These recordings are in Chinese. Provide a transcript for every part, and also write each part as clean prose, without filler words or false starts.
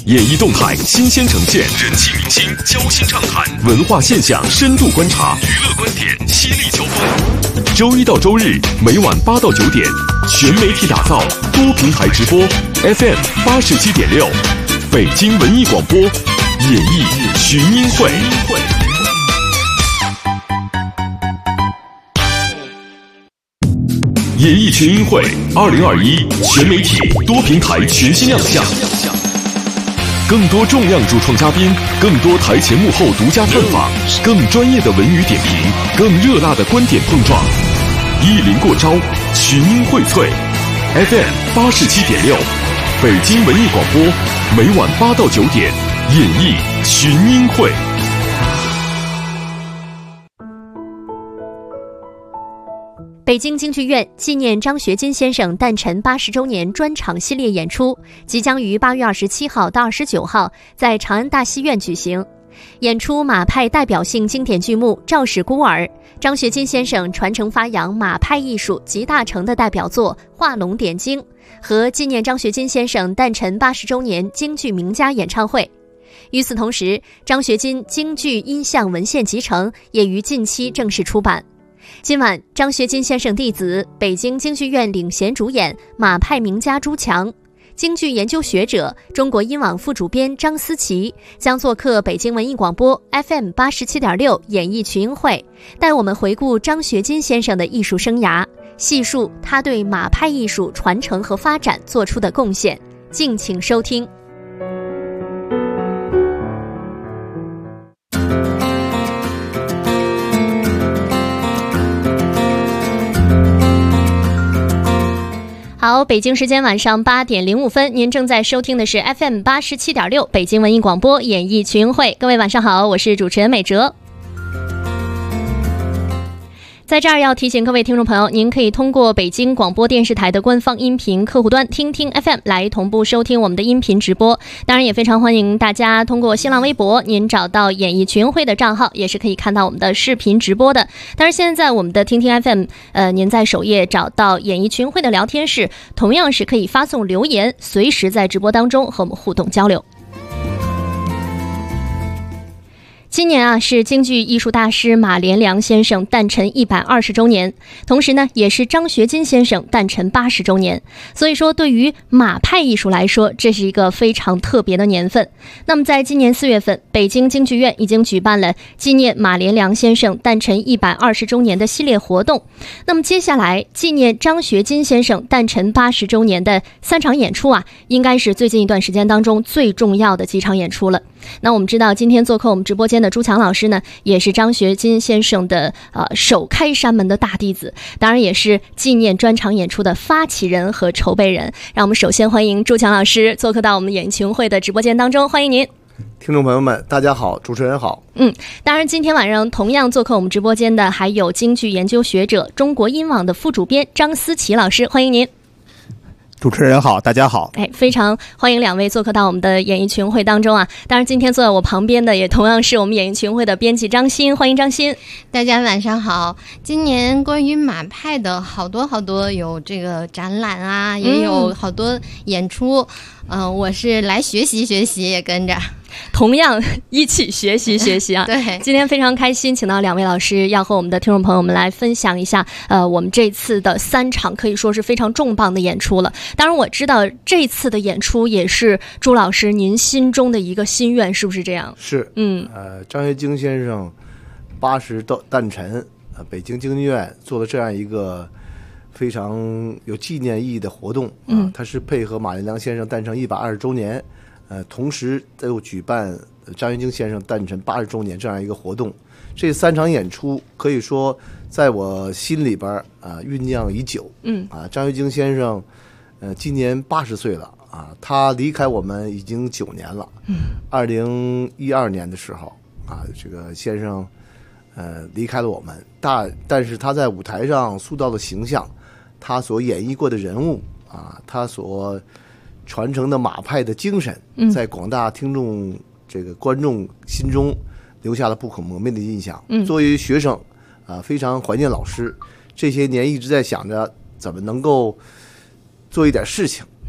演艺动态新鲜呈现，人气明星交心畅谈，文化现象深度观察，娱乐观点犀利交锋。周一到周日每晚8到9点，全媒体打造，多平台直播 ，FM 87.6，北京文艺广播演艺群英会。演艺群英会2021全媒体多平台全新亮相，更多重量主创嘉宾，更多台前幕后独家探访，更专业的文娱点评，更热辣的观点碰撞，一临过招，群英荟萃。FM 87.6，北京文艺广播，每晚8到9点，演艺群英会。 北京京剧院纪念张学金先生诞辰80周年专场系列演出即将于8月27号到29号在长安大戏院举行。演出马派代表性经典剧目《赵氏孤儿》，张学金先生传承发扬马派艺术集大成的代表作《画龙点睛》和纪念张学金先生诞辰80周年京剧名家演唱会。与此同时，张学金京剧音像文献集成也于近期正式出版。今晚，张学金先生弟子、北京京剧院领衔主演马派名家朱强、京剧研究学者、中国音网副主编张思琪将做客北京文艺广播 FM 87.6演艺群英会，带我们回顾张学金先生的艺术生涯，细述他对马派艺术传承和发展做出的贡献。敬请收听。好，北京时间晚上8点05分，您正在收听的是 FM 87.6北京文艺广播演艺群英会。各位晚上好，我是主持人美哲。在这儿要提醒各位听众朋友，您可以通过北京广播电视台的官方音频客户端听听 FM 来同步收听我们的音频直播。当然也非常欢迎大家通过新浪微博，您找到演艺群英会的账号，也是可以看到我们的视频直播的。当然现在我们的听听 FM 您在首页找到演艺群英会的聊天室，同样是可以发送留言，随时在直播当中和我们互动交流。今年是京剧艺术大师马连良先生诞辰120周年，同时呢也是张学金先生诞辰80周年，所以说对于马派艺术来说，这是一个非常特别的年份。那么在今年4月份，北京京剧院已经举办了纪念马连良先生诞辰120周年的系列活动。那么接下来纪念张学金先生诞辰80周年的3场演出应该是最近一段时间当中最重要的几场演出了。那我们知道今天做客我们直播间的朱强老师呢，也是张学金先生的首开山门的大弟子，当然也是纪念专场演出的发起人和筹备人。让我们首先欢迎朱强老师做客到我们演艺群会的直播间当中，欢迎您。 听众朋友们大家好，主持人好。 当然今天晚上同样做客我们直播间的还有京剧研究学者、中国音网的副主编张思琪老师，欢迎您。 主持人好，大家好。 非常欢迎两位做客到我们的演艺群会当中当然今天坐在我旁边的也同样是我们演艺群会的编辑张欣，欢迎张欣。 大家晚上好。今年关于马派的好多有这个展览也有好多演出，我是来学习也跟着。 同样一起学习对， 今天非常开心请到两位老师要和我们的听众朋友们来分享一下我们这次的3场可以说是非常重磅的演出了。当然我知道这次的演出也是朱老师您心中的一个心愿，是不是这样？ 是。张学金先生80诞辰，北京京剧院做了这样一个非常有纪念意义的活动它是配合马连良先生诞辰120周年，同时又举办张学金先生诞辰80周年这样一个活动。这3场演出可以说在我心里边酝酿已久。张学金先生今年80岁了他离开我们已经9年了。2012年的时候这个先生离开了我们，但是他在舞台上塑造的形象，他所演绎过的人物他所传承的马派的精神，在广大听众这个观众心中留下了不可磨灭的印象。作为学生非常怀念老师，这些年一直在想着怎么能够做一点事情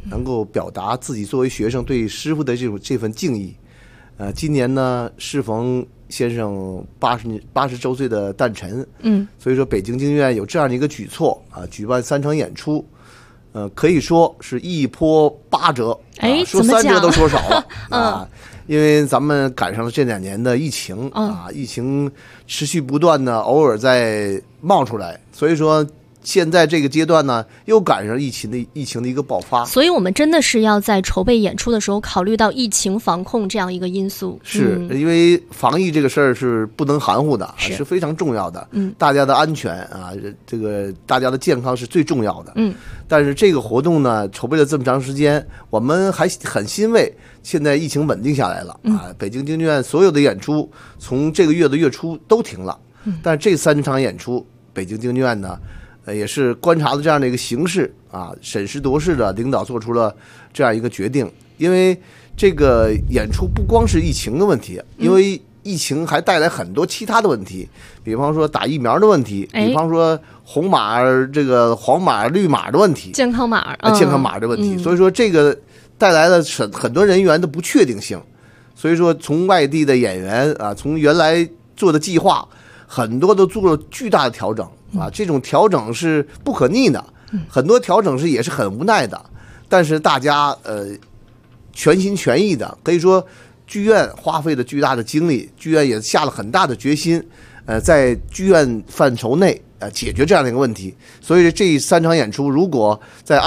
能够表达自己作为学生对师傅的这份敬意。今年呢适逢先生80周岁的诞辰，所以说北京京剧院有这样的一个举措啊，举办3场演出，可以说是一波8折，说3折都说少了啊，因为咱们赶上了这2年的疫情疫情持续不断的，偶尔在冒出来，所以说现在这个阶段呢，又赶上疫情的一个爆发， 所以我们真的是要在筹备演出的时候考虑到疫情防控这样一个因素。 是因为防疫这个事儿是不能含糊的，是非常重要的。大家的安全啊，这个大家的健康是最重要的。但是这个活动呢，筹备了这么长时间，我们还很欣慰，现在疫情稳定下来了北京京剧院所有的演出从这个月的月初都停了，但是这3场演出，北京京剧院呢。也是观察的这样的一个形势审时度势的领导做出了这样一个决定，因为这个演出不光是疫情的问题，因为疫情还带来很多其他的问题，比方说打疫苗的问题，比方说红码这个黄码绿码的问题， 健康码的问题，所以说这个带来了很多人员的不确定性，所以说从外地的演员从原来做的计划很多都做了巨大的调整这种调整是不可逆的，很多调整也是很无奈的，但是大家全心全意的，可以说剧院花费了巨大的精力，剧院也下了很大的决心，在剧院范畴内解决这样的一个问题。所以这3场演出，如果在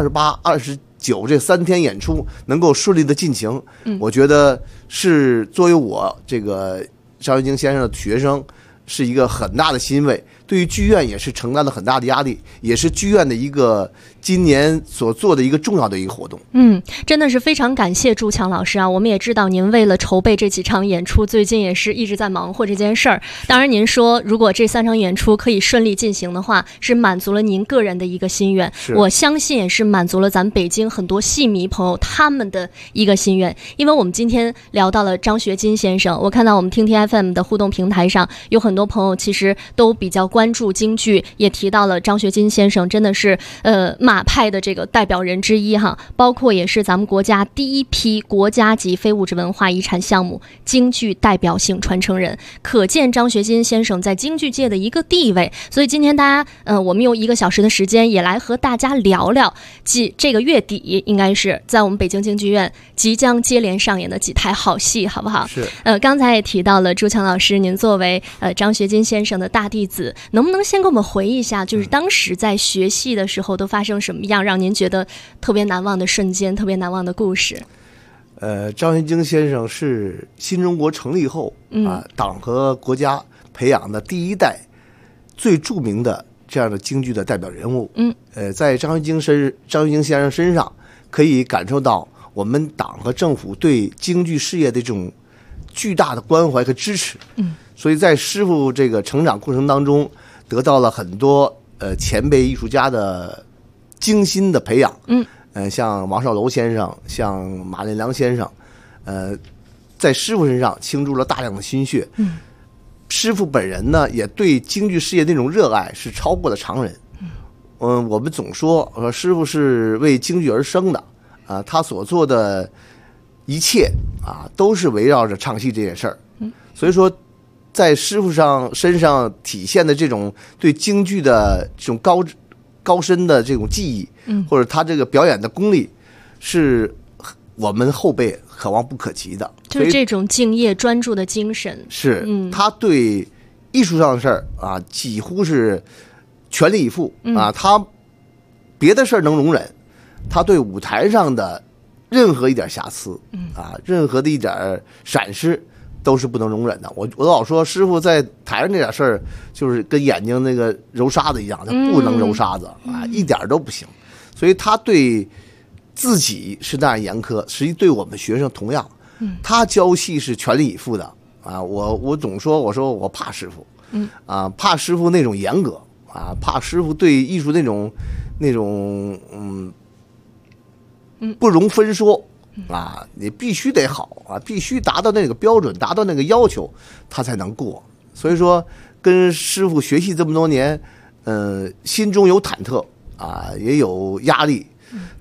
27、28、29这3天演出能够顺利的进行，我觉得是作为我这个张学京先生的学生，是一个很大的欣慰，对于剧院也是承担了很大的压力，也是剧院的一个今年所做的一个重要的一个活动。 真的是非常感谢朱强老师我们也知道您为了筹备这几场演出，最近也是一直在忙活这件事儿。当然您说如果这3场演出可以顺利进行的话，是满足了您个人的一个心愿，我相信也是满足了咱们北京很多戏迷朋友他们的一个心愿。因为我们今天聊到了张学金先生，我看到我们听听 FM 的互动平台上有很多朋友其实都比较关注京剧，也提到了张学金先生真的是马派的这个代表人之一包括也是咱们国家第一批国家级非物质文化遗产项目京剧代表性传承人，可见张学金先生在京剧界的一个地位。所以今天大家我们用1个小时的时间也来和大家聊聊这个月底应该是在我们北京京剧院即将接连上演的几台好戏，好不好？ 是。 刚才也提到了朱强老师，您作为张学金先生的大弟子，能不能先给我们回忆一下，就是当时在学戏的时候都发生什么样让您觉得特别难忘的瞬间，特别难忘的故事？ 张学京先生是新中国成立后党和国家培养的第1代最著名的这样的京剧的代表人物。在张学京先生身上可以感受到我们党和政府对京剧事业的这种巨大的关怀和支持。所以在师傅这个成长过程当中，得到了很多前辈艺术家的精心的培养。像王少楼先生，像马连良先生，在师傅身上倾注了大量的心血。师傅本人呢，也对京剧事业那种热爱是超过了常人。我们总说师傅是为京剧而生的他所做的一切都是围绕着唱戏这件事儿。所以说，在师傅身上体现的这种对京剧的这种高深的这种技艺，或者他这个表演的功力，是我们后辈可望不可及的。 就是这种敬业专注的精神， 是他对艺术上的事儿几乎是全力以赴他别的事儿能容忍，他对舞台上的任何一点瑕疵任何的一点闪失都是不能容忍的。我老说师傅在台上这点事儿，就是跟眼睛那个揉沙子一样，他不能揉沙子一点都不行。所以他对自己是那样严苛，实际对我们学生同样。他教戏是全力以赴的我总说，我说我怕师傅怕师傅那种严格怕师傅对艺术那种不容分说你必须得好必须达到那个标准，达到那个要求，他才能过。所以说，跟师傅学习这么多年，心中有忐忑也有压力，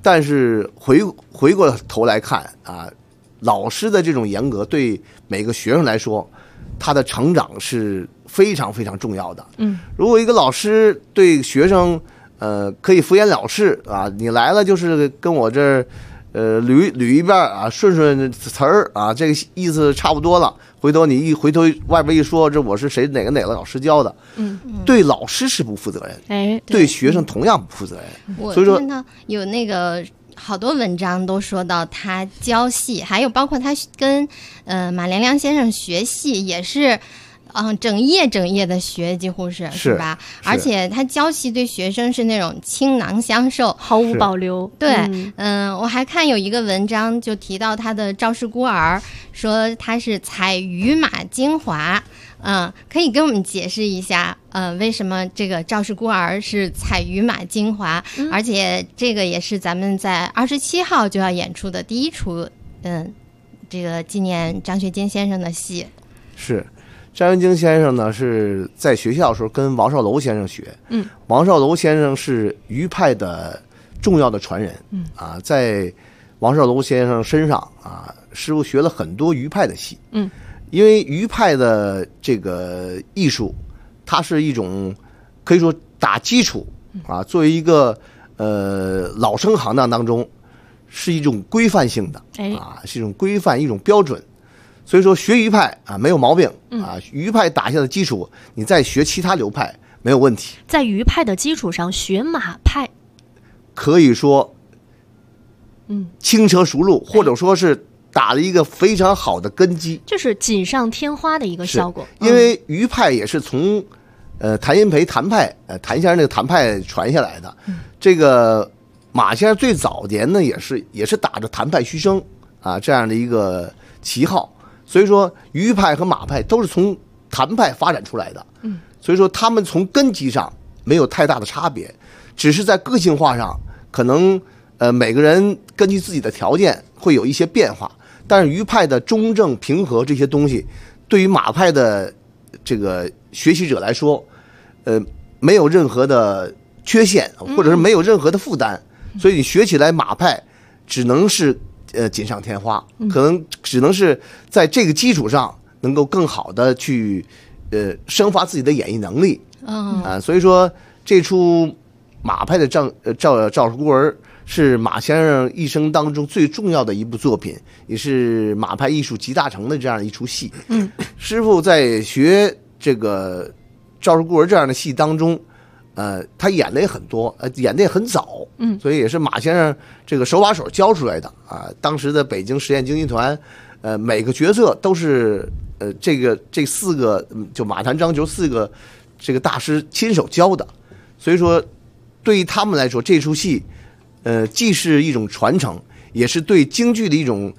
但是回过头来看啊，老师的这种严格对每个学生来说，他的成长是非常非常重要的。如果一个老师对学生可以敷衍了事啊，你来了就是跟我这儿捋一遍啊，顺词儿啊，这个意思差不多了。回头你回头外边一说，这我是谁哪个老师教的，对老师是不负责任，对学生同样不负责任。 我所以说看到有那个好多文章都说到他教戏，还有包括他跟马连良先生学戏也是。整夜的学，几乎是吧？而且他教戏对学生是那种倾囊相授， 毫无保留。 对，我还看有一个文章就提到他的赵氏孤儿，说他是采羽马精华。可以跟我们解释一下，为什么这个赵氏孤儿是采羽马精华？而且这个也是咱们在27号就要演出的第一出，这个纪念张学金先生的戏。 是。张学金先生呢是在学校的时候跟王少楼先生学，王少楼先生是余派的重要的传人，在王少楼先生身上啊，师傅学了很多余派的戏，因为余派的这个艺术，它是一种可以说打基础啊，作为一个老生行当当中是一种规范性的，是一种规范一种标准。所以说学余派啊没有毛病啊，余派打下的基础，你再学其他流派没有问题。 在余派的基础上学马派， 可以说，轻车熟路，或者说是打了一个非常好的根基， 就是锦上添花的一个效果。 因为余派也是从谭鑫培谭派谭先生那个谭派传下来的。这个马先生最早年呢也是打着谭派虚声啊这样的一个旗号。所以说余派和马派都是从谭派发展出来的，所以说他们从根基上没有太大的差别，只是在个性化上可能每个人根据自己的条件会有一些变化，但是余派的中正平和这些东西对于马派的这个学习者来说没有任何的缺陷，或者是没有任何的负担，所以你学起来马派只能是锦上添花，可能只能是在这个基础上能够更好的去生发自己的演绎能力所以说这出马派的赵氏孤儿是马先生一生当中最重要的一部作品，也是马派艺术集大成的这样一出戏。师傅在学这个赵氏孤儿这样的戏当中他演的也很多，演的也很早，所以也是马先生这个手把手教出来的啊。当时的北京实验京剧团，每个角色都是这四个就马谭张裘四个这个大师亲手教的，所以说对于他们来说，这出戏既是一种传承，也是对京剧的一种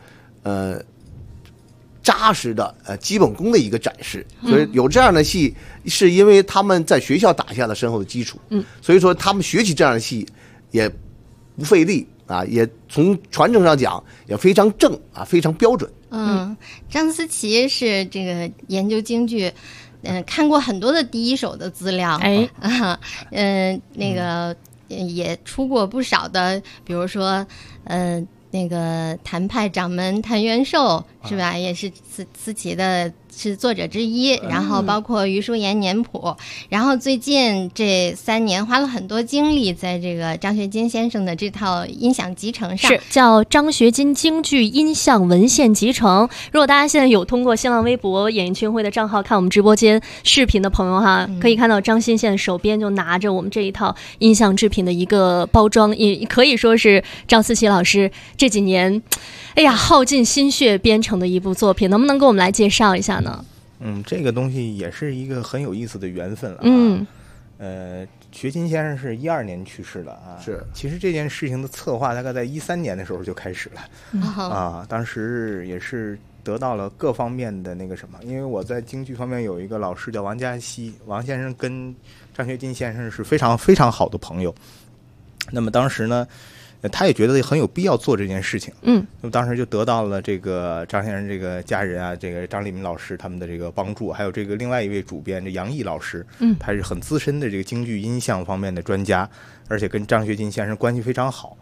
扎实的基本功的一个展示。所以有这样的戏是因为他们在学校打下了深厚的基础，所以说他们学习这样的戏也不费力啊，也从传承上讲也非常正啊，非常标准。 张思琪是这个研究京剧看过很多的第一手的资料，那个也出过不少的，比如说那个谭派掌门谭元寿是吧，也是思琪的是作者之一，然后包括余淑妍年谱，然后最近这3年花了很多精力在这个张学金先生的这套音响集成上， 是叫张学金京剧音像文献集成。如果大家现在有通过新浪微博演艺圈会的账号看我们直播间视频的朋友哈，可以看到张先现手边就拿着我们这一套音像制品的一个包装，也可以说是张思琪老师这几年耗尽心血编成的一部作品，能不能给我们来介绍一下呢？ 这个东西也是一个很有意思的缘分了学金先生是12年去世的啊， 是。 其实这件事情的策划大概在13年的时候就开始了当时也是得到了各方面的那个什么，因为我在京剧方面有一个老师叫王家熙，王先生跟张学金先生是非常非常好的朋友，那么当时呢他也觉得很有必要做这件事情，那么当时就得到了这个张先生这个家人啊，这个张立民老师他们的这个帮助，还有这个另外一位主编这杨毅老师，他是很资深的这个京剧音像方面的专家，而且跟张学金先生关系非常好，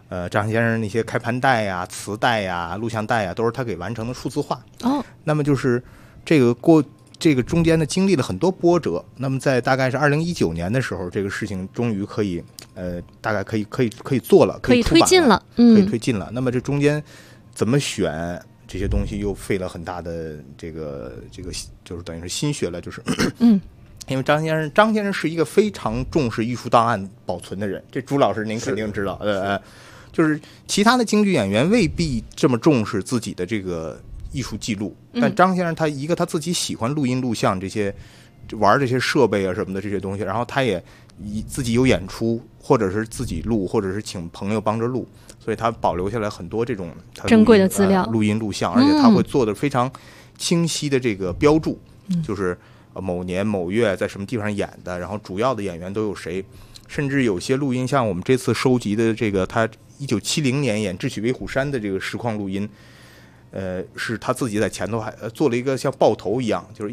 张先生那些开盘带呀、磁带呀、录像带呀，都是他给完成的数字化。那么就是这个中间呢经历了很多波折，那么在大概是2019年的时候，这个事情终于可以大概可以做了， 可以推进了， 可以推进了。那么这中间怎么选这些东西，又费了很大的这个就是等于是心血了，就是因为张先生是一个非常重视艺术档案保存的人，这朱老师您肯定知道，就是其他的京剧演员未必这么重视自己的这个艺术记录，但张先生他自己喜欢录音录像这些，玩这些设备啊什么的这些东西，然后他也自己有演出，或者是自己录，或者是请朋友帮着录，所以他保留下来很多这种珍贵的资料， 录音录像，而且他会做的非常清晰的这个标注，就是某年某月在什么地方演的，然后主要的演员都有谁，甚至有些录音，像我们这次收集的这个他1970年演《智取威虎山》的这个实况录音。是他自己在前头还做了一个像报头一样，就是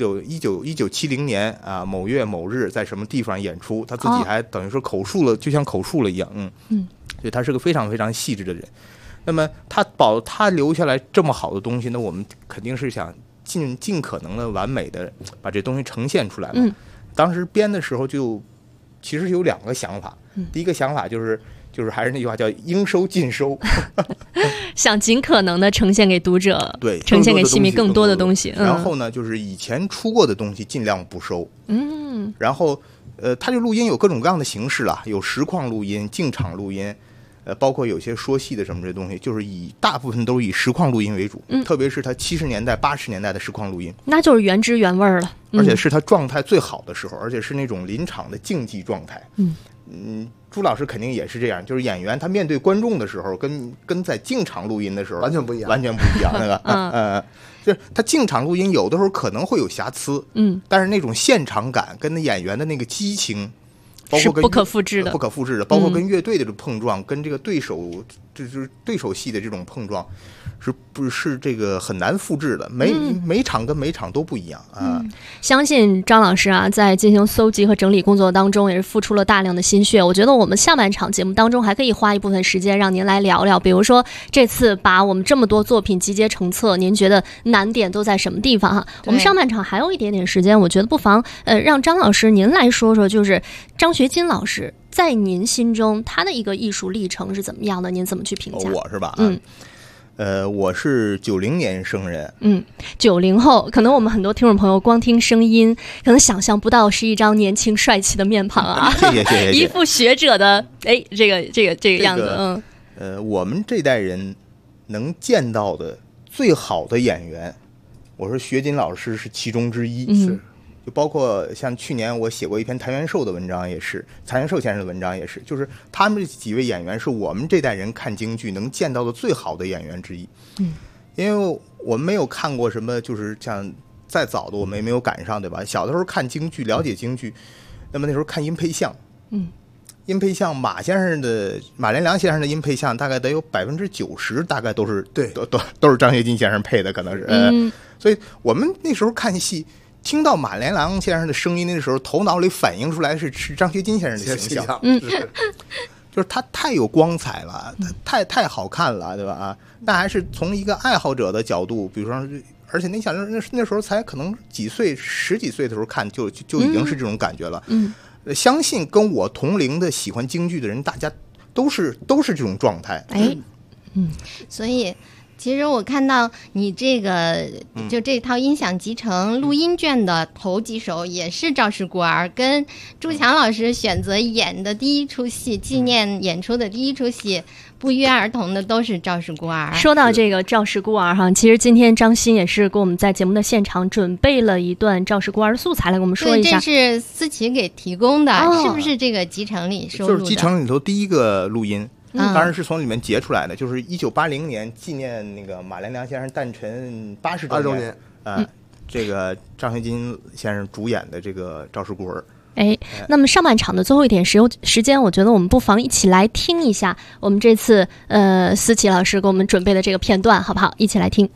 1970年啊某月某日在什么地方演出，他自己还等于说口述了，就像口述了一样，所以他是个非常非常细致的人。那么他留下来这么好的东西，那我们肯定是想尽可能的完美的把这东西呈现出来嘛。当时编的时候其实有2个想法，第一个想法就是还是那句话叫应收尽收， 想尽可能的呈现给读者， 对， 呈现给戏迷更多的东西。 然后呢，就是以前出过的东西尽量不收。然后它这录音有各种各样的形式了，有实况录音、进场录音，包括有些说戏的什么这东西，就是大部分都是以实况录音为主。特别是他70年代、80年代的实况录音， 那就是原汁原味了。 而且是他状态最好的时候，而且是那种临场的竞技状态。朱老师肯定也是这样，就是演员他面对观众的时候，跟在进场录音的时候完全不一样， 那个，就是他进场录音有的时候可能会有瑕疵，但是那种现场感跟演员的那个激情，包括跟是不可复制的， 包括跟乐队的这种碰撞，跟这个对手就是对手戏的这种碰撞，是这个很难复制的，每场跟每场都不一样啊。 相信张老师啊，在进行搜集和整理工作当中，也是付出了大量的心血。我觉得我们下半场节目当中还可以花一部分时间让您来聊聊，比如说这次把我们这么多作品集结成册，您觉得难点都在什么地方哈？我们上半场还有一点点时间，我觉得不妨让张老师您来说说，就是张学金老师在您心中他的一个艺术历程是怎么样的？您怎么去评价？ 我是吧？我是90年生人 ，90后，可能我们很多听众朋友光听声音，可能想象不到是一张年轻帅气的面庞啊， 谢谢一副学者的这个样子。 我们这代人能见到的最好的演员，我说学金老师是其中之一，就包括像去年我写过一篇谭元寿的文章，也是谭元寿先生的文章，也是，就是他们这几位演员是我们这代人看京剧能见到的最好的演员之一。因为我们没有看过什么，就是像再早的我们也没有赶上，对吧？小的时候看京剧，了解京剧，那么那时候看音配像，音配像马连良先生的音配像大概得有90%，大概都是都是张学金先生配的，可能是所以我们那时候看戏。听到马连良先生的声音的时候，头脑里反映出来是张学金先生的形象，就是他太有光彩了，太好看了，对吧？那还是从一个爱好者的角度，比如说，而且你想那时候才可能10几岁的时候看，就已经是这种感觉了。相信跟我同龄的喜欢京剧的人，大家都是这种状态。 所以。其实我看到你这个就这套音响集成录音卷的头几首也是赵氏孤儿，跟朱强老师选择演的第一出戏，纪念演出的第一出戏，不约而同的都是赵氏孤儿。 说到这个赵氏孤儿哈，其实今天张欣也是给我们在节目的现场准备了一段赵氏孤儿的素材来给我们说一下。 对，这是思琪给提供的，是不是这个集成里收录的？ 就是集成里头第一个录音。当然是从里面截出来的，就是1980年纪念那个马连良先生诞辰80周年，这个张学金先生主演的这个《赵氏孤儿》。 那么上半场的最后一点时间，我觉得我们不妨一起来听一下我们这次思琪老师给我们准备的这个片段，好不好？一起来听。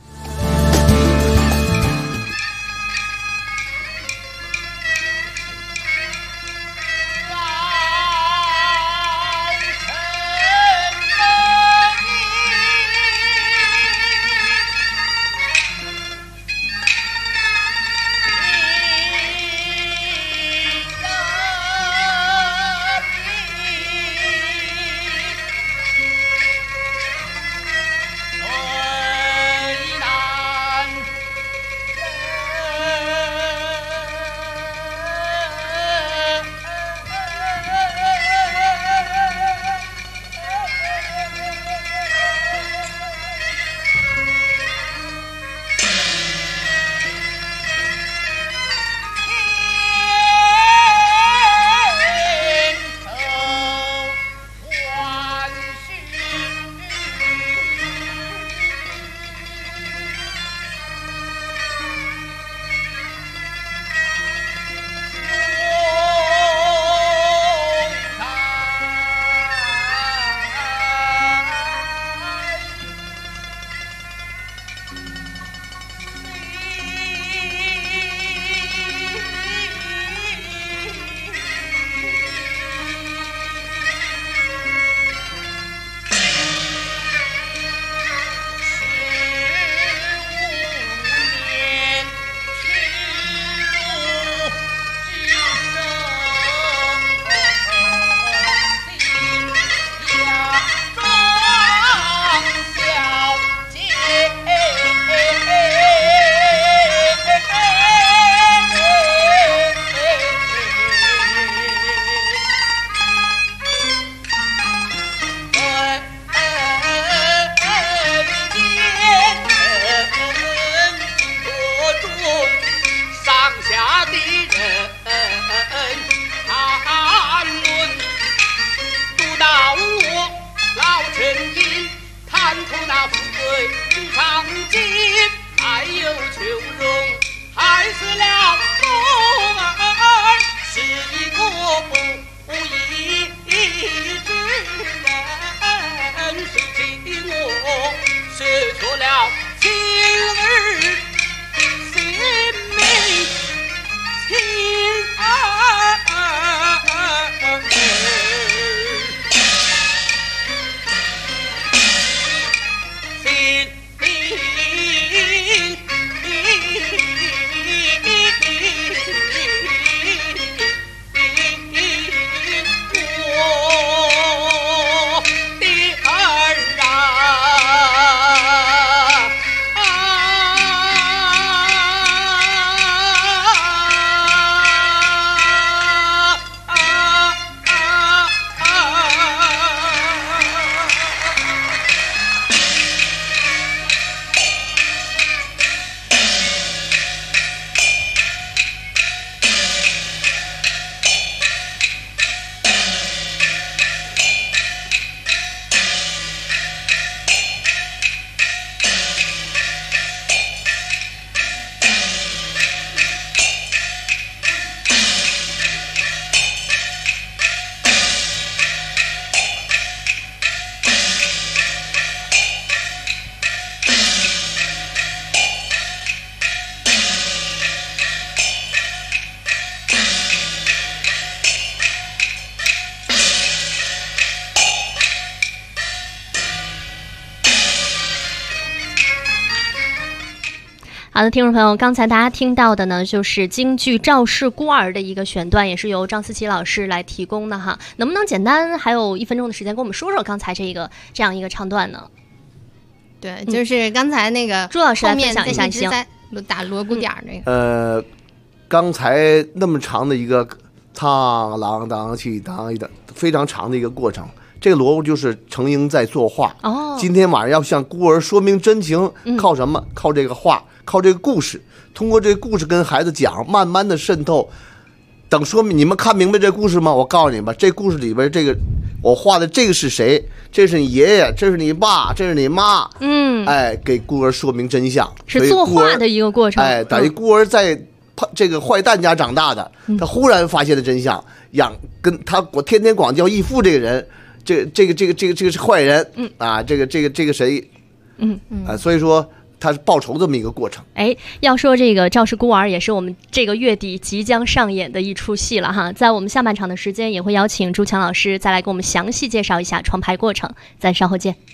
好的，听众朋友，刚才大家听到的呢，就是京剧《赵氏孤儿》的一个选段，也是由张思琪老师来提供的哈。能不能简单还有1分钟的时间，跟我们说说刚才这样一个唱段呢？ 对，就是刚才那个朱老师来分享一下， 行。在打锣鼓点那个。 刚才那么长的一个唱啷当起当一的非常长的一个过程。这个锣鼓就是程英在作画。今天晚上要向孤儿说明真情，靠什么？靠这个画，靠这个故事。通过这个故事跟孩子讲，慢慢的渗透。等说明你们看明白这故事吗？我告诉你们，这故事里边这个我画的这个是谁？这是你爷爷，这是你爸，这是你妈。给孤儿说明真相， 是作画的一个过程。 等于孤儿在这个坏蛋家长大的，他忽然发现了真相，跟我天天管叫义父这个人。这个是坏人，这个谁，所以说他是报仇这么一个过程。 要说这个《赵氏孤儿》也是我们这个月底即将上演的一出戏了哈。在我们下半场的时间，也会邀请朱强老师再来给我们详细介绍一下创排过程，咱稍后见。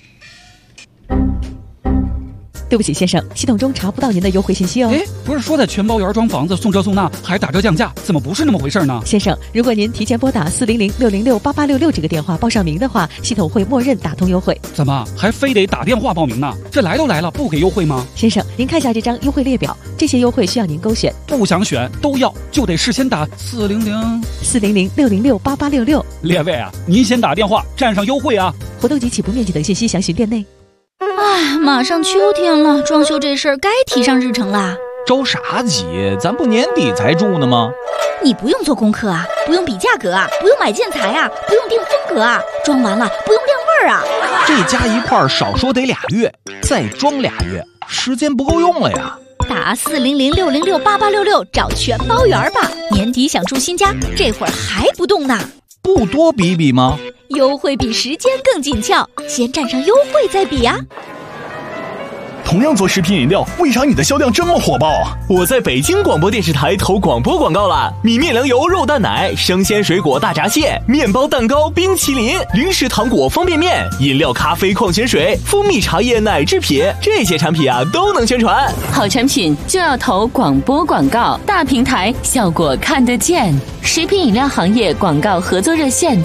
对不起，先生，系统中查不到您的优惠信息哦。 不是说在全包园装房子送这送那还打折降价，怎么不是那么回事呢？ 先生，如果您提前拨打400-606-8866这个电话报上名的话，系统会默认打通优惠。 怎么还非得打电话报名呢？这来都来了，不给优惠吗？ 先生，您看一下这张优惠列表，这些优惠需要您勾选。 不想选都要，就得事先打 400-606-8866。 列位啊，您先打电话占上优惠啊！ 活动及起步面积等信息详询店内。 马上秋天了，装修这事儿该提上日程啦。 着啥急？咱不年底才住呢吗？ 你不用做功课啊，不用比价格啊，不用买建材啊，不用定风格啊，装完了不用晾味儿啊。 这加一块少说得2月，再装2月，时间不够用了呀。 打400-606-8866找全包园吧，年底想住新家，这会儿还不动呢？ 不多比比吗？ 优惠比时间更紧俏，先占上优惠再比呀。 同样做食品饮料，为啥你的销量这么火爆啊？ 我在北京广播电视台投广播广告了，米面粮油肉蛋奶、生鲜水果大闸蟹、面包蛋糕、冰淇淋、零食糖果方便面、饮料咖啡矿泉水、蜂蜜茶叶奶制品，这些产品啊都能宣传。 好产品就要投广播广告，大平台效果看得见。食品饮料行业广告合作热线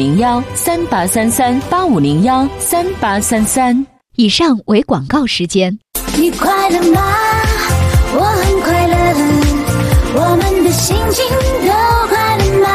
8501-3833-8501-3833。 以上为广告时间。 你快乐吗？我很快乐，我们的心情都快乐吗？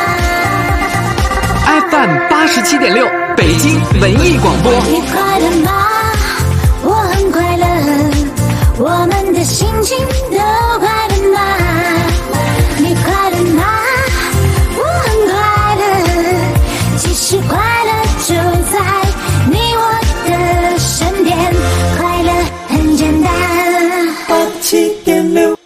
FM 87.6北京文艺广播。 你快乐吗？我很快乐，我们的心情都快乐吗？你快乐吗？我很快乐，其实快乐就在你我的身边，快乐很简单。87.6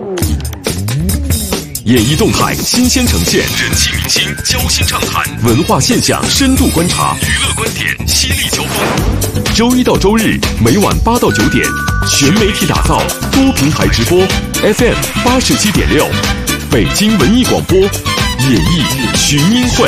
演艺动态新鲜呈现，人气明星交心畅谈，文化现象深度观察，娱乐观点犀利交锋。周一到周日每晚8到9点，全媒体打造，多平台直播 FM 87.6，北京文艺广播演艺群英会。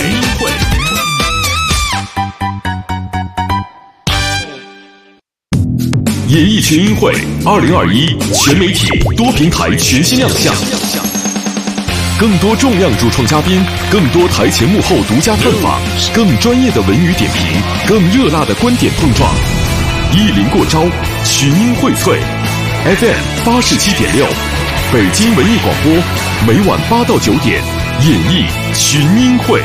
演艺群英会2021全媒体多平台全新亮相。更多重量主创嘉宾，更多台前幕后独家探访，更专业的文娱点评，更热辣的观点碰撞，一临过招，群英荟萃。FM 87.6，北京文艺广播，每晚8到9点，演艺群英会。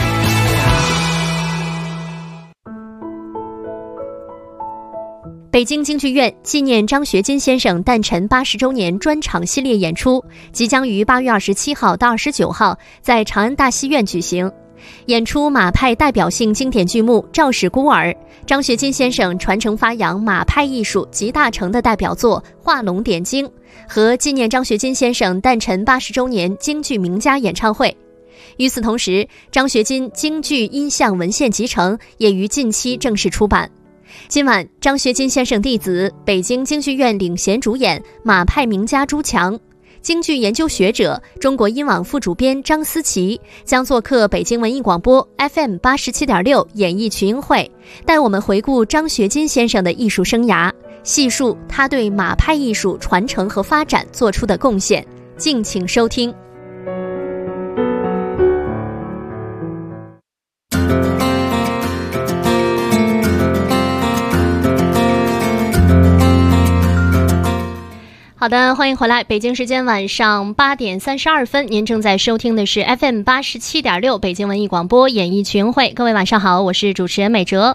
北京京剧院纪念张学金先生诞辰80周年专场系列演出即将于8月27号到29号在长安大戏院举行。演出马派代表性经典剧目《赵氏孤儿》，张学金先生传承发扬马派艺术集大成的代表作《画龙点睛》和纪念张学金先生诞辰80周年京剧名家演唱会。与此同时，张学金京剧音像文献集成也于近期正式出版。今晚，张学金先生弟子、北京京剧院领衔主演马派名家朱强、京剧研究学者、中国音网副主编张思琪将做客北京文艺广播 FM 87.6演艺群英会，带我们回顾张学金先生的艺术生涯，细述他对马派艺术传承和发展做出的贡献。敬请收听。好的，欢迎回来。北京时间晚上8点32分，您正在收听的是 FM 87.6北京文艺广播演艺群会。各位晚上好，我是主持人美哲。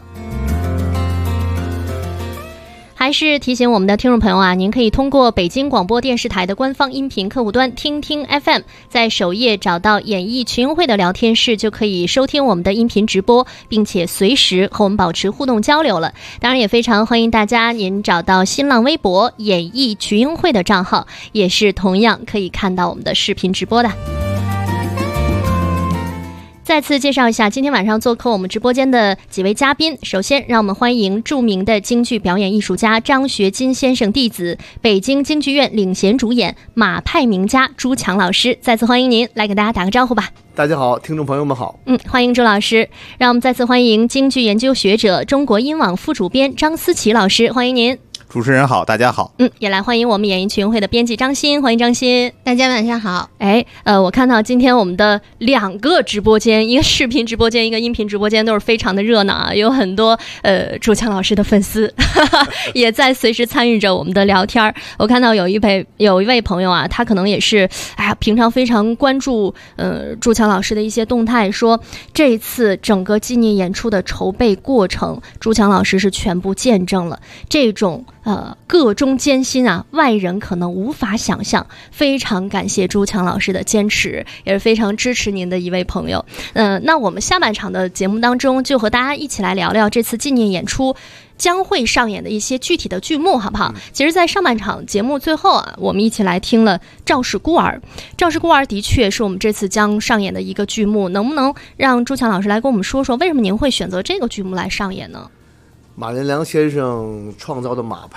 还是提醒我们的听众朋友啊，您可以通过北京广播电视台的官方音频客户端听听 FM， 在首页找到演艺群英会的聊天室，就可以收听我们的音频直播，并且随时和我们保持互动交流了。当然也非常欢迎大家您找到新浪微博演艺群英会的账号，也是同样可以看到我们的视频直播的。再次介绍一下今天晚上做客我们直播间的几位嘉宾。首先让我们欢迎著名的京剧表演艺术家张学金先生弟子，北京京剧院领衔主演马派名家朱强老师。再次欢迎您，来给大家打个招呼吧。 大家好，听众朋友们好。 欢迎朱老师。让我们再次欢迎京剧研究学者、中国音网副主编张思琪老师，欢迎您。 主持人好，大家好。 也来欢迎我们演艺群会的编辑张欣，欢迎张欣。 大家晚上好。 我看到今天我们的2个直播间，一个视频直播间，一个音频直播间，都是非常的热闹啊，有很多朱强老师的粉丝也在随时参与着我们的聊天。我看到有一位朋友啊，他可能也是平常非常关注朱强老师的一些动态，说这一次整个纪念演出的筹备过程，朱强老师是全部见证了，这种个中艰辛啊，外人可能无法想象。非常感谢朱强老师的坚持，也是非常支持您的一位朋友。那我们下半场的节目当中，就和大家一起来聊聊这次纪念演出将会上演的一些具体的剧目，好不好？其实在上半场节目最后啊，我们一起来听了《赵氏孤儿》。《赵氏孤儿》的确是我们这次将上演的一个剧目，能不能让朱强老师来跟我们说说，为什么您会选择这个剧目来上演呢？ 马连良先生创造的马派，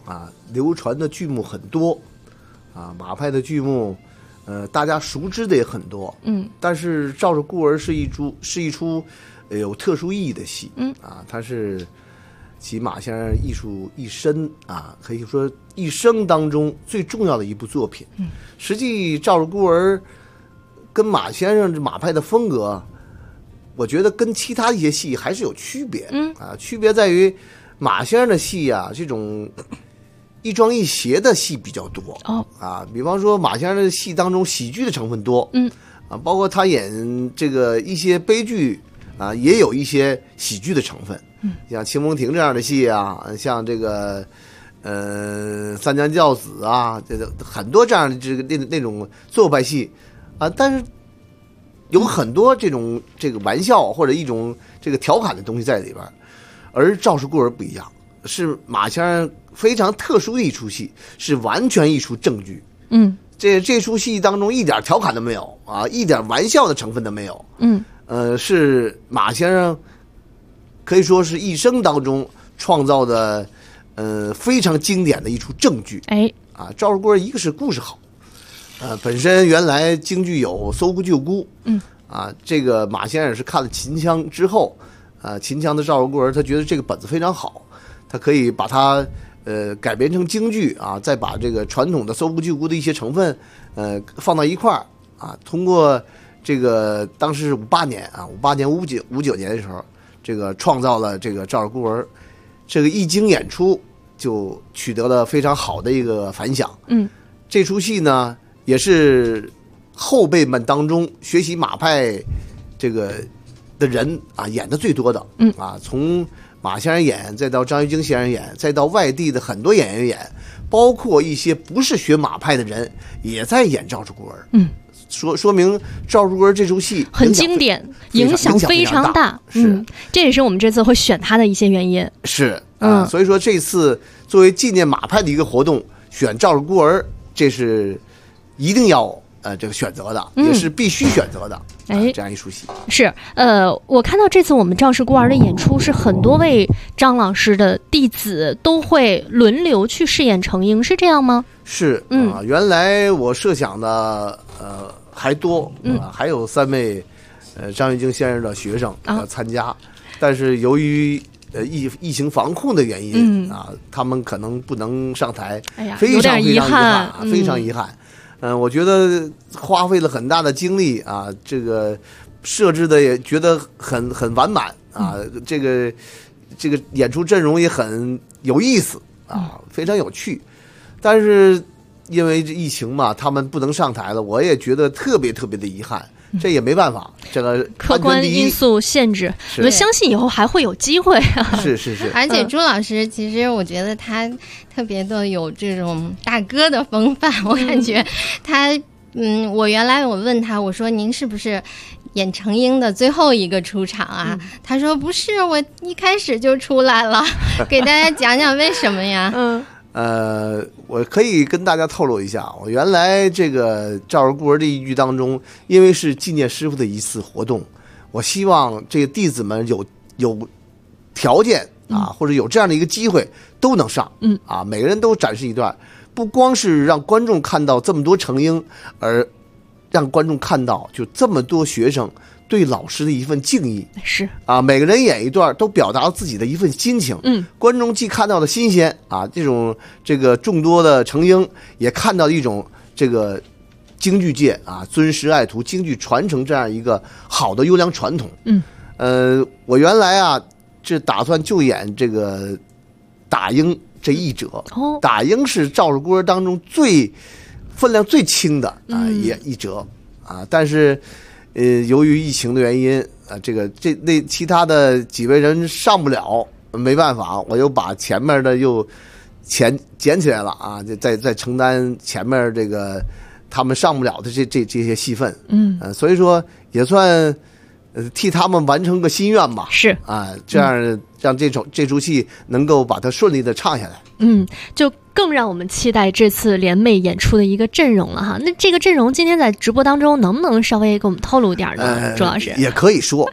啊，流传的剧目很多啊，马派的剧目，大家熟知的也很多，但是《赵氏孤儿》是一出有特殊意义的戏，它是其马先生艺术一生啊，可以说一生当中最重要的一部作品。实际《赵氏孤儿》跟马先生马派的风格，我觉得跟其他一些戏还是有区别，区别在于马先生的戏啊，这种一庄一谐的戏比较多比方说马先生的戏当中喜剧的成分多，包括他演这个一些悲剧啊，也有一些喜剧的成分，像《清风亭》这样的戏啊，像这个三娘教子啊，这很多这样的这个那种做派戏啊，但是有很多这个玩笑或者一种这个调侃的东西在里边，而《赵氏孤儿》不一样，是马先生非常特殊的一出戏，是完全一出正剧。这出戏当中一点调侃都没有啊，一点玩笑的成分都没有。是马先生可以说是一生当中创造的非常经典的一出正剧。《赵氏孤儿》一个是故事好，本身原来京剧有搜孤救孤，这个马先生是看了秦腔之后，秦腔的《赵氏孤儿》，他觉得这个本子非常好，他可以把它改编成京剧啊，再把这个传统的搜孤救孤的一些成分放到一块儿啊，通过这个当时是58年啊，58年59年的时候，这个创造了这个《赵氏孤儿》，这个一经演出就取得了非常好的一个反响。这出戏呢也是后辈们当中学习马派这个的人啊演的最多的，从马先生演，再到张玉京先生演，再到外地的很多演员演，包括一些不是学马派的人也在演《赵氏孤儿》。说明《赵氏孤儿》这出戏很经典，影响非常大。这也是我们这次会选他的一些原因。 所以说这次作为纪念马派的一个活动，选《赵氏孤儿》，这是一定要这个选择的，也是必须选择的。这样一出戏是我看到这次我们《赵氏孤儿》的演出是很多位张老师的弟子都会轮流去饰演程婴，是这样吗？ 是原来我设想的还多还有3位张玉京先生的学生要参加，但是由于疫情防控的原因他们可能不能上台，非常遗憾，非常遗憾。我觉得花费了很大的精力啊，这个设置的也觉得很完满啊，这个演出阵容也很有意思啊，非常有趣。但是因为这疫情嘛，他们不能上台了，我也觉得特别特别的遗憾。这也没办法，这个客观因素限制，我们相信以后还会有机会啊。 是。 而且朱老师，其实我觉得他特别的有这种大哥的风范，我感觉他，我原来我问他，我说您是不是演程婴的最后一个出场啊？他说不是，我一开始就出来了，给大家讲讲为什么呀？ 我可以跟大家透露一下，我原来这个《赵氏孤儿》这一剧当中，因为是纪念师傅的一次活动，我希望这个弟子们有条件或者有这样的一个机会都能上，每个人都展示一段，不光是让观众看到这么多程婴，而让观众看到就这么多学生对老师的一份敬意， 是每个人演一段都表达了自己的一份心情，观众既看到了新鲜这个众多的程婴，也看到一种这个京剧界尊师爱徒、京剧传承这样一个好的优良传统。我原来这打算就演这个打鹰这一折，打鹰是《赵氏孤儿》当中分量最轻的一折但是由于疫情的原因其他的几位人上不了，没办法，我又把前面的又捡起来了就再承担前面这个他们上不了的这些戏份。所以说也算替他们完成个心愿吧。 是这样让这出戏能够把它顺利的唱下来。 就更让我们期待这次联袂演出的一个阵容了哈。那这个阵容今天在直播当中能不能稍微给我们透露点呢？朱老师也可以说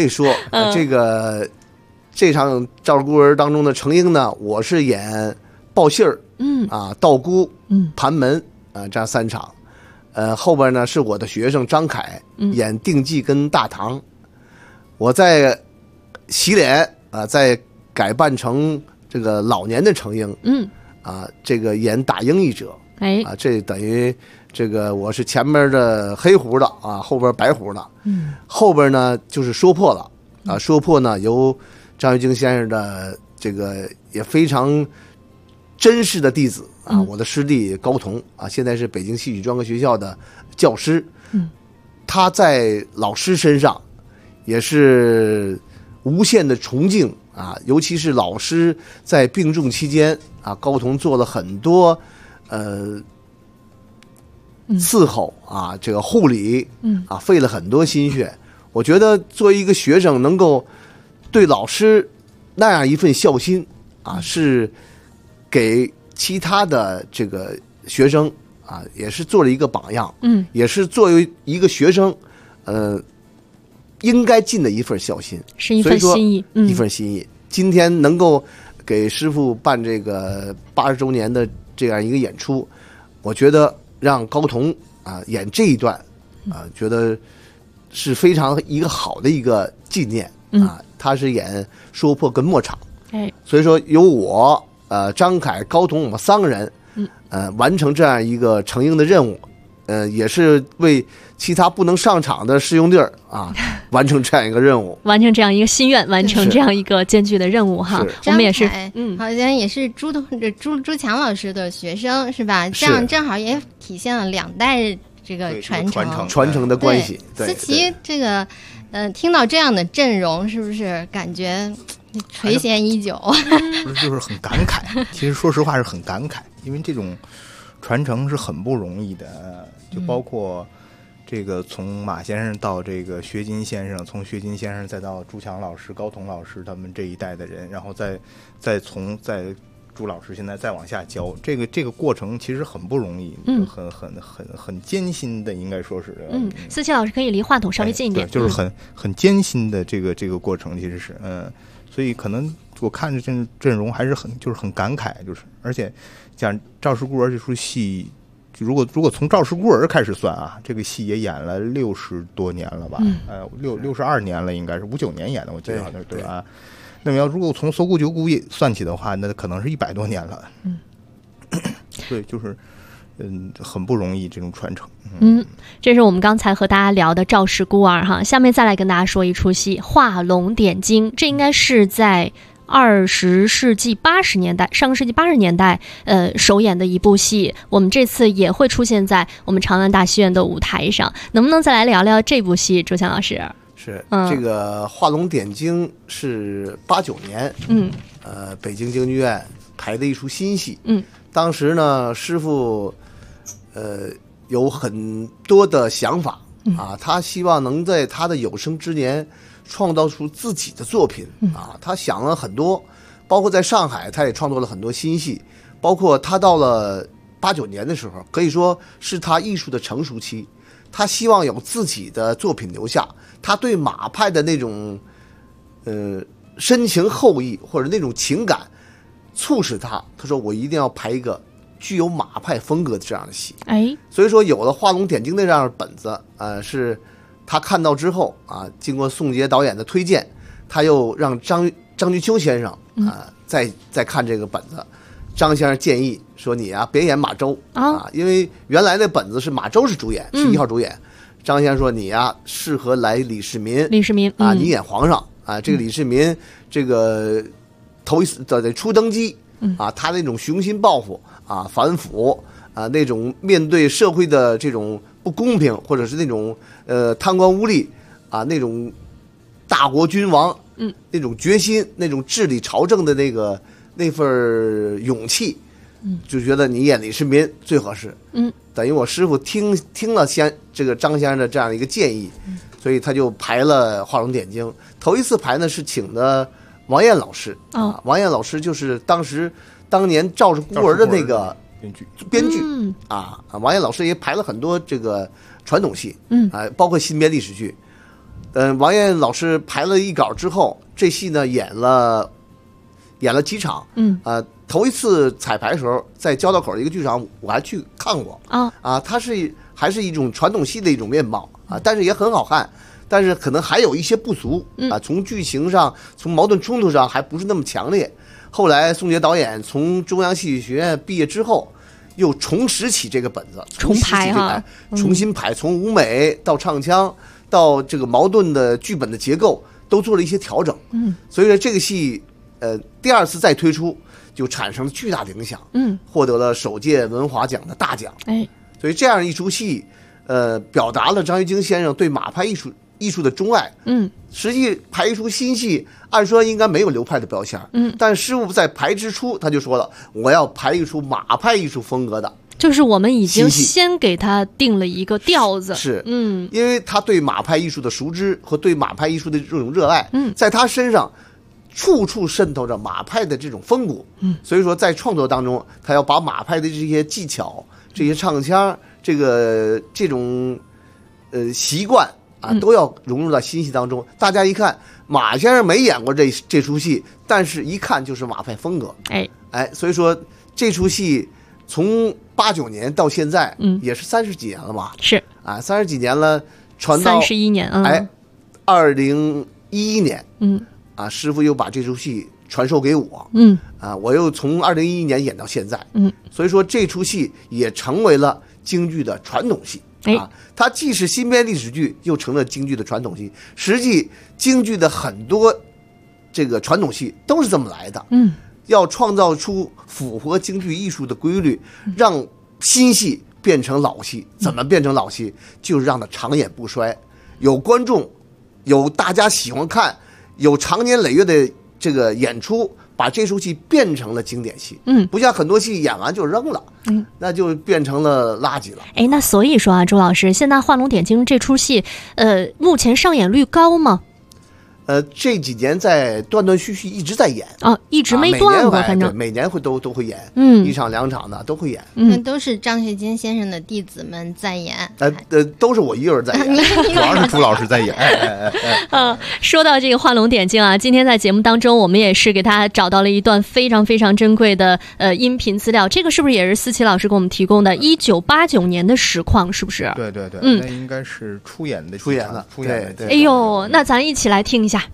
这场《赵氏孤儿》当中的程婴呢，我是演报信儿，道姑，盘门这样3场。后边呢是我的学生张凯演定计跟大唐，我在洗脸再改扮成这个老年的程婴，这个演打鹰一者，这等于这个我是前面的黑胡的后边白胡的，后边呢就是说破了说破呢由张学京先生的这个也非常珍视的弟子我的师弟高同现在是北京戏曲专科学校的教师，他在老师身上也是无限的崇敬尤其是老师在病重期间高同做了很多伺候这个护理费了很多心血。我觉得作为一个学生能够对老师那样一份孝心是给其他的这个学生也是做了一个榜样，也是作为一个学生应该尽的一份孝心， 是一份心意， 一份心意。今天能够给师父办这个80周年的这样一个演出，我觉得让高同演这一段觉得是非常一个好的一个纪念他是演说破跟末场，所以说由我张凯高同我们3个人完成这样一个程婴的任务，也是为其他不能上场的师兄弟完成这样一个任务， 完成这样一个心愿，完成这样一个艰巨的任务哈。我们也是好像也是朱强老师的学生是吧？这样正好也体现了2代这个传承的关系。 思琪这个听到这样的阵容，是不是感觉垂涎已久？ 不是，就是很感慨。其实说实话是很感慨，因为这种传承是很不容易的，就包括这个从马先生到这个薛金先生，从薛金先生再到朱强老师、高同老师他们这一代的人，然后再从朱老师现在再往下教，这个过程其实很不容易，很艰辛的，应该说是。 思琪老师可以离话筒稍微近一点。 就是很艰辛的这个过程，其实是所以可能我看着阵容还是很感慨，而且讲《赵氏孤儿》这出戏，如果从《赵氏孤儿》开始算这个戏也演了60多年了吧，62年了，应该是59年演的，我记得好像是对吧？那么如果从搜孤九姑也算起的话，那可能是100多年了。对，就是很不容易这种传承。 这是我们刚才和大家聊的《赵氏孤儿》哈，下面再来跟大家说一出戏《画龙点睛》，这应该是在20世纪80年代，上个世纪80年代首演的一部戏，我们这次也会出现在我们长安大戏院的舞台上，能不能再来聊聊这部戏，朱强老师？ 是这个画龙点睛是89年北京京剧院排的一出新戏，当时呢师傅有很多的想法他希望能在他的有生之年创造出自己的作品他想了很多，包括在上海他也创作了很多新戏，包括他到了89年的时候，可以说是他艺术的成熟期，他希望有自己的作品留下，他对马派的那种深情厚谊或者那种情感促使他说我一定要排一个具有马派风格的这样的戏，所以说有了画龙点睛的这样的本子是他看到之后经过宋杰导演的推荐，他又让张菊秋先生再看这个本子，张先生建议说你别演马周因为原来的本子是马周是主演，是1号主演，张先生说你适合来李世民你演皇上这个李世民这个头一次的初登基他那种雄心抱负反腐那种面对社会的这种不公平，或者是那种贪官污吏那种大国君王那种决心，那种治理朝政的那份勇气，就觉得你演李世民最合适。等于我师傅听了这个张先生的这样一个建议，所以他就排了画龙点睛。头一次排呢是请的王燕老师王燕老师就是当年赵氏孤儿的那个编剧王燕老师也排了很多这个传统戏包括新编历史剧。王燕老师排了一稿之后，这戏呢演了几场头一次彩排的时候，在交道口一个剧场，我还去看过它还是一种传统戏的一种面貌但是也很好看，但是可能还有一些不足从剧情上，从矛盾冲突上还不是那么强烈。后来宋杰导演从中央戏剧学院毕业之后，又重拾起这个本子， 重排重新排，从舞美到唱腔到这个矛盾的剧本的结构都做了一些调整。所以说这个戏第二次再推出就产生了巨大的影响，获得了首届文华奖的大奖。所以这样一出戏，表达了张学京先生对马派艺术的钟爱。实际排一出新戏，按说应该没有流派的标签。但师傅在排之初他就说了，我要排一出马派艺术风格的。 就是我们已经先给他定了一个调子， 是，因为他对马派艺术的熟知和对马派艺术的这种热爱，在他身上处处渗透着马派的这种风骨。所以说在创作当中，他要把马派的这些技巧、这些唱腔、这种习惯都要融入到新戏当中。大家一看，马先生没演过这出戏，但是一看就是马派风格。所以说这出戏从89年到现在，也是30几年了嘛。 是 30几年了，传到 31年。 2011年，师傅又把这出戏传授给我。我又从2011年演到现在。所以说这出戏也成为了京剧的传统戏。它既是新编历史剧，又成了京剧的传统戏。实际京剧的很多这个传统戏都是这么来的。要创造出符合京剧艺术的规律，让新戏变成老戏。怎么变成老戏？就是让它长演不衰，有观众，有大家喜欢看，有长年累月的这个演出，把这出戏变成了经典戏。不像很多戏演完就扔了，那就变成了垃圾了。 那所以说周老师，现在《画龙点睛》这出戏，目前上演率高吗？ 这几年在断断续续一直在演一直没断过，反正每年都会演，一场两场的都会演。 那都是张学京先生的弟子们在演， 都是我一个人在演， 主要是朱老师在演。 说到这个画龙点睛今天在节目当中，我们也是给他找到了一段非常非常珍贵的音频资料。这个是不是也是思琪老师给我们提供的？1989年的实况，是不是？ 对，那应该是出演的。 对。 哎呦，那咱一起来听一下。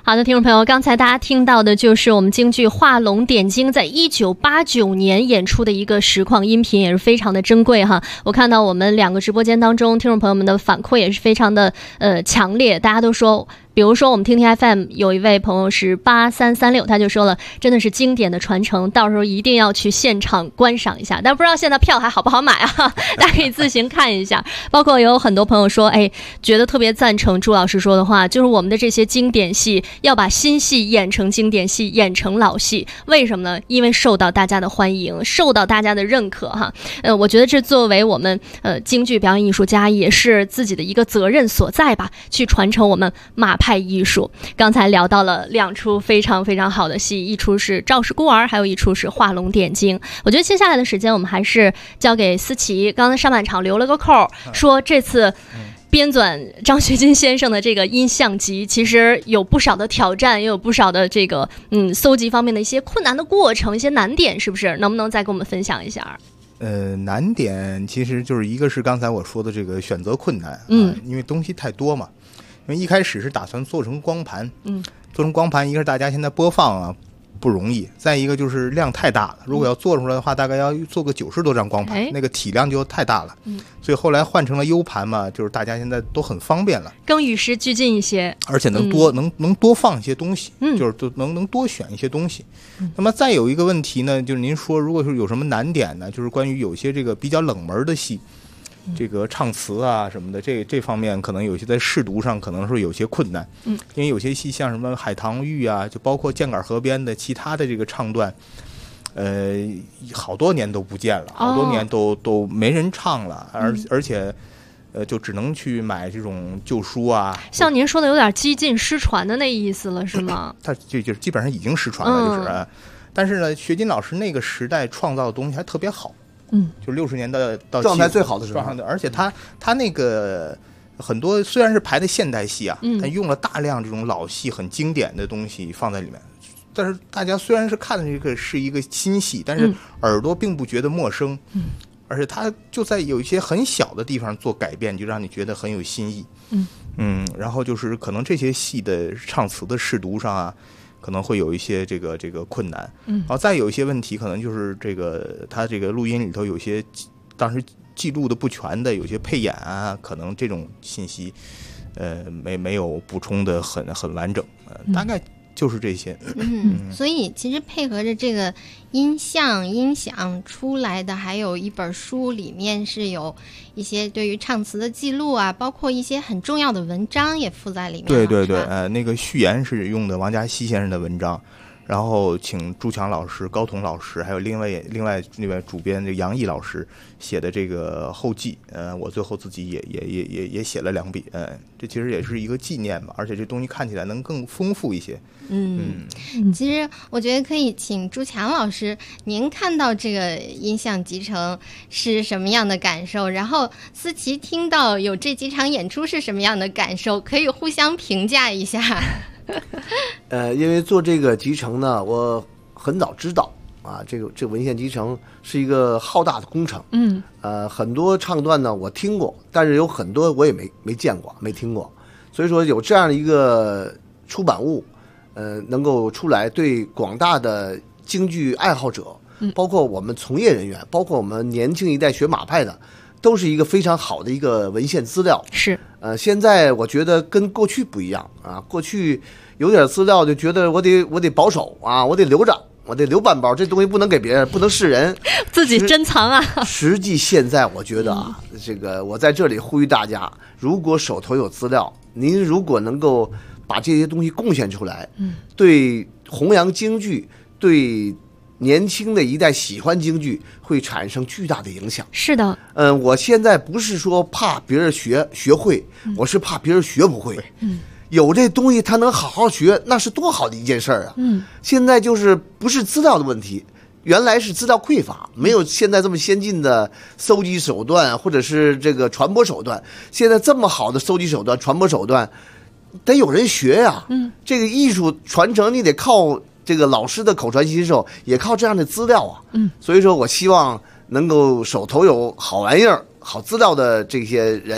好的，听众朋友，刚才大家听到的就是我们京剧《画龙点睛》在1989年演出的一个实况音频，也是非常的珍贵哈。我看到我们2个直播间当中，听众朋友们的反馈也是非常的强烈，大家都说。比如说我们听听 FM 有一位朋友是8336，他就说了，真的是经典的传承，到时候一定要去现场观赏一下。但不知道现在票还好不好买啊？大家可以自行看一下。包括有很多朋友说，觉得特别赞成朱老师说的话，就是我们的这些经典戏要把新戏演成经典戏，演成老戏。为什么呢？因为受到大家的欢迎，受到大家的认可哈。我觉得这作为我们京剧表演艺术家也是自己的一个责任所在吧，去传承我们马派艺术。刚才聊到了2出非常非常好的戏，一出是《赵氏孤儿》，还有一出是《画龙点睛》。我觉得接下来的时间我们还是交给思琪。刚才上半场留了个扣，说这次编纂张学金先生的这个音像集，其实有不少的挑战，也有不少的这个搜集方面的一些困难的过程，一些难点，是不是？能不能再跟我们分享一下？ 难点其实就是一个是刚才我说的这个选择困难，因为东西太多嘛。因为一开始是打算做成光盘，做成光盘，一个是大家现在播放啊不容易，再一个就是量太大了，如果要做出来的话，大概要做个90多张光盘，那个体量就太大了，所以后来换成了 U 盘嘛，就是大家现在都很方便了， 更与时俱进一些， 而且能多放一些东西，就是能多选一些东西。那么再有一个问题呢，就是您说如果是有什么难点呢，就是关于有些这个比较冷门的戏。这个唱词啊什么的，这方面可能有些在试读上可能是有些困难，因为有些戏像什么海棠玉啊，就包括箭杆河边的其他的这个唱段，好多年都不见了，好多年都没人唱了，而且就只能去买这种旧书啊。 像您说的有点激进失传的那意思了，是吗？ 它就基本上已经失传了，就是。但是呢，学金老师那个时代创造的东西还特别好。就60年到状态最好的时候， 而且他那个很多虽然是排的现代戏啊，但用了大量这种老戏很经典的东西放在里面。但是大家虽然是看的这个是一个新戏，但是耳朵并不觉得陌生，而且他就在有一些很小的地方做改变，就让你觉得很有新意。然后就是可能这些戏的唱词的试读上啊。可能会有一些这个困难，然后再有一些问题，可能就是他这个录音里头有些当时记录的不全的，有些配演啊，可能这种信息，没有补充的很完整，大概就是这些。 所以其实配合着这个音响出来的，还有一本书，里面是有一些对于唱词的记录啊，包括一些很重要的文章也附在里面。 对，那个序言是用的王家熙先生的文章，然后请朱强老师、高彤老师，还有另外那位主编这杨毅老师写的这个后记，我最后自己也写了2笔，这其实也是一个纪念嘛，而且这东西看起来能更丰富一些。 其实我觉得可以请朱强老师，您看到这个音像集成是什么样的感受？然后思琪听到有这几场演出是什么样的感受？可以互相评价一下。 因为做这个集成呢，我很早知道啊，这个文献集成是一个浩大的工程。很多唱段呢我听过，但是有很多我也没见过、没听过，所以说有这样的一个出版物。能够出来，对广大的京剧爱好者，包括我们从业人员，包括我们年轻一代学马派的，都是一个非常好的一个文献资料。 是， 现在我觉得跟过去不一样啊，过去有点资料就觉得我得保守啊，我得留着，我得留半包，这东西不能给别人，不能示人， 自己珍藏啊。 实际现在我觉得啊，这个我在这里呼吁大家，如果手头有资料，您如果能够把这些东西贡献出来，对弘扬京剧，对年轻的一代喜欢京剧会产生巨大的影响。 是的， 我现在不是说怕别人学会，我是怕别人学不会。有这东西他能好好学，那是多好的一件事儿啊。现在就是不是资料的问题，原来是资料匮乏，没有现在这么先进的搜集手段或者是这个传播手段。现在这么好的搜集手段、传播手段，得有人学呀。这个艺术传承你得靠这个老师的口传心授，也靠这样的资料啊。所以说我希望能够手头有好玩意儿、好资料的这些人，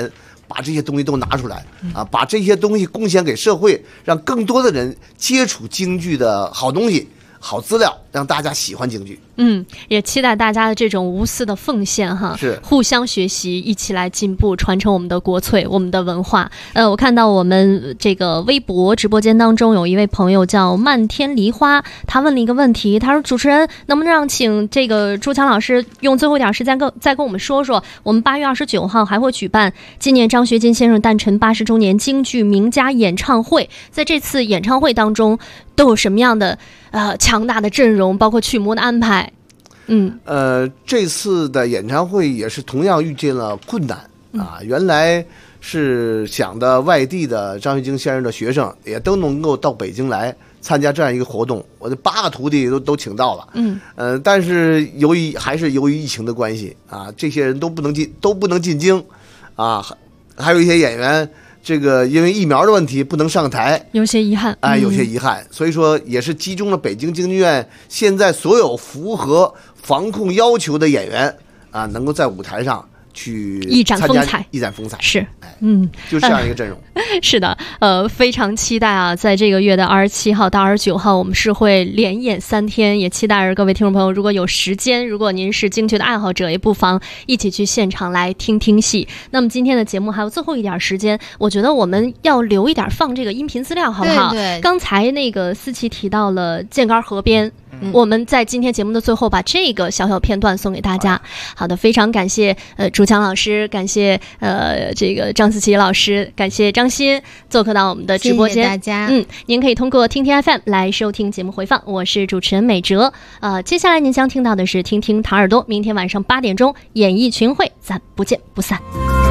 把这些东西都拿出来啊，把这些东西贡献给社会，让更多的人接触京剧的好东西、好资料，让大家喜欢京剧。 也期待大家的这种无私的奉献哈， 是互相学习，一起来进步，传承我们的国粹，我们的文化。我看到我们这个微博直播间当中有一位朋友叫漫天梨花，他问了一个问题，他说主持人能不能让请这个朱强老师用最后一点时间再跟我们说说，我们8月29号还会举办纪念张学金先生诞辰80周年京剧名家演唱会，在这次演唱会当中都有什么样的强大的阵容，包括曲目的安排？ 这次的演唱会也是同样遇见了困难啊。原来是想的外地的张学金先生的学生也都能够到北京来参加这样一个活动，我的8个徒弟都请到了。但是由于疫情的关系啊，这些人都不能进京啊，还有一些演员。这个因为疫苗的问题不能上台， 有些遗憾， 有些遗憾，所以说也是集中了北京京剧院现在所有符合防控要求的演员啊，能够在舞台上去一展风采，是， 就这样一个阵容。 是的，非常期待啊，在这个月的27号到29号，我们是会连演3天，也期待着各位听众朋友，如果有时间，如果您是京剧的爱好者，也不妨一起去现场来听听戏。那么今天的节目还有最后一点时间，我觉得我们要留一点放这个音频资料，好不好？ 对， 刚才那个思琪提到了箭杆河边。我们在今天节目的最后把这个小小片段送给大家。好的，非常感谢朱强老师，感谢这个张思琪老师，感谢张欣做客到我们的直播间。 谢谢大家。 您可以通过听听 FM 来收听节目回放，我是主持人美哲。接下来您将听到的是听听唐耳朵，明天晚上8点钟演艺群会，咱不见不散。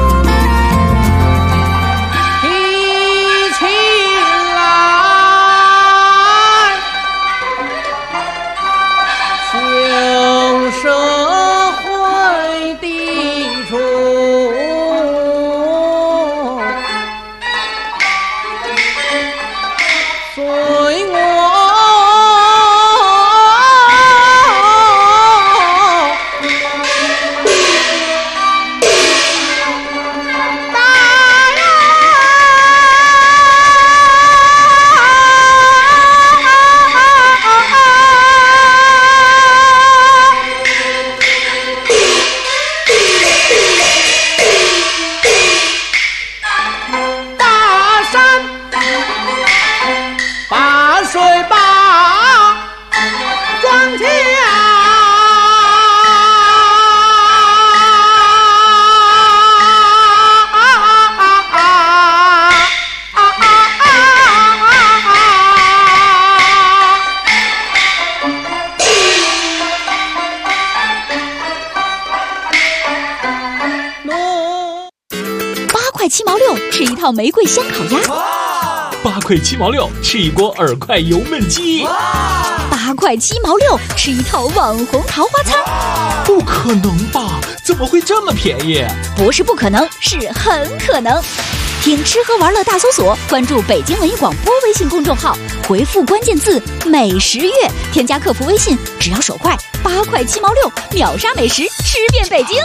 社会的主，随我 7毛6吃一套玫瑰香烤鸭 ，8块7毛6吃一锅耳快油焖鸡 ，8块7毛6吃一套网红桃花餐。 不可能吧？怎么会这么便宜？ 不是不可能，是很可能。听吃喝玩乐大搜索，关注北京文艺广播微信公众号，回复关键字美食月，添加客服微信，只要手快，8块7毛6秒杀美食，吃遍北京。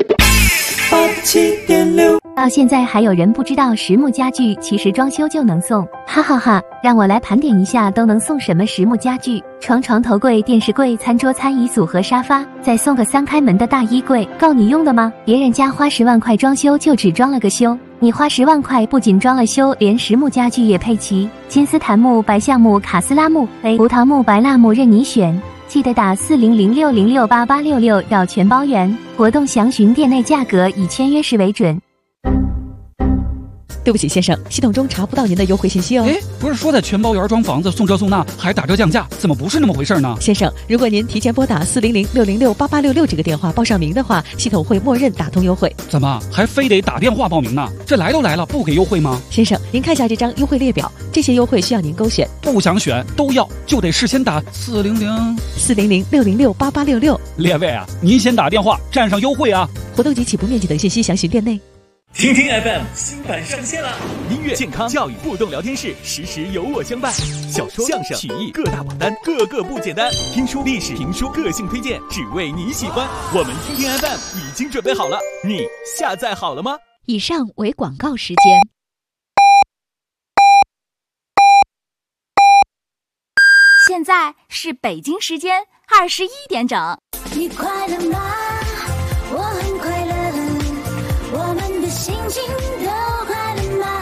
87.6。到现在还有人不知道实木家具其实装修就能送，哈哈哈！让我来盘点一下都能送什么实木家具：床、头柜、电视柜、餐桌、餐椅组合、沙发，再送个3开门的大衣柜，够你用的吗？别人家花10万块装修就只装了个修，你花10万块不仅装了修，连实木家具也配齐，金丝檀木、白橡木、卡斯拉木、葡萄木、白蜡木任你选。记得打4006068866要全包圆，活动详询店内价格，以签约时为准。 对不起，先生，系统中查不到您的优惠信息哦。 不是说的全包圆装房子送这送那还打折降价，怎么不是那么回事呢？ 先生，如果您提前拨打4006068866这个电话报上名的话，系统会默认打通优惠。 怎么还非得打电话报名呢？这来都来了，不给优惠吗？ 先生，您看一下这张优惠列表，这些优惠需要您勾选。 不想选都要，就得事先打 4006068866。 列位啊，您先打电话占上优惠啊！ 活动及起步面积等信息详询店内。 听听 FM 新版上线了，音乐、健康、教育、互动聊天室，时时有我相伴。小说、相声、曲艺各大榜单，个个不简单。听书、历史、评书，个性推荐，只为你喜欢。我们听听 FM 已经准备好了，你下载好了吗？ 以上为广告时间。 现在是北京时间21点整。 你快乐吗？我很快乐，我们的心情都快乐吗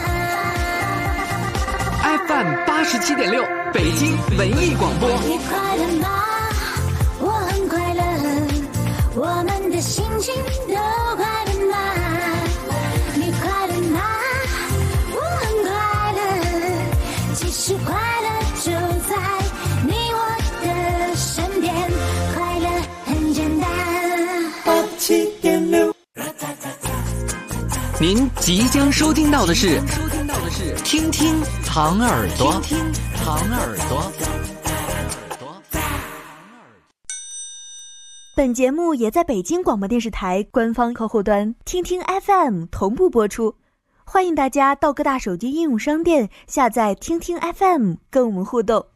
？FM 87.6，北京文艺广播。 你快乐吗？我很快乐，我们的心情都快乐吗？你快乐吗？我很快乐，其实快乐就在你我的身边，快乐很简单。87.6， 您即将收听到的是听听糖耳朵，听听糖耳朵。 本节目也在北京广播电视台官方客户端听听 FM 同步播出，欢迎大家到各大手机应用商店下载听听 FM 跟我们互动。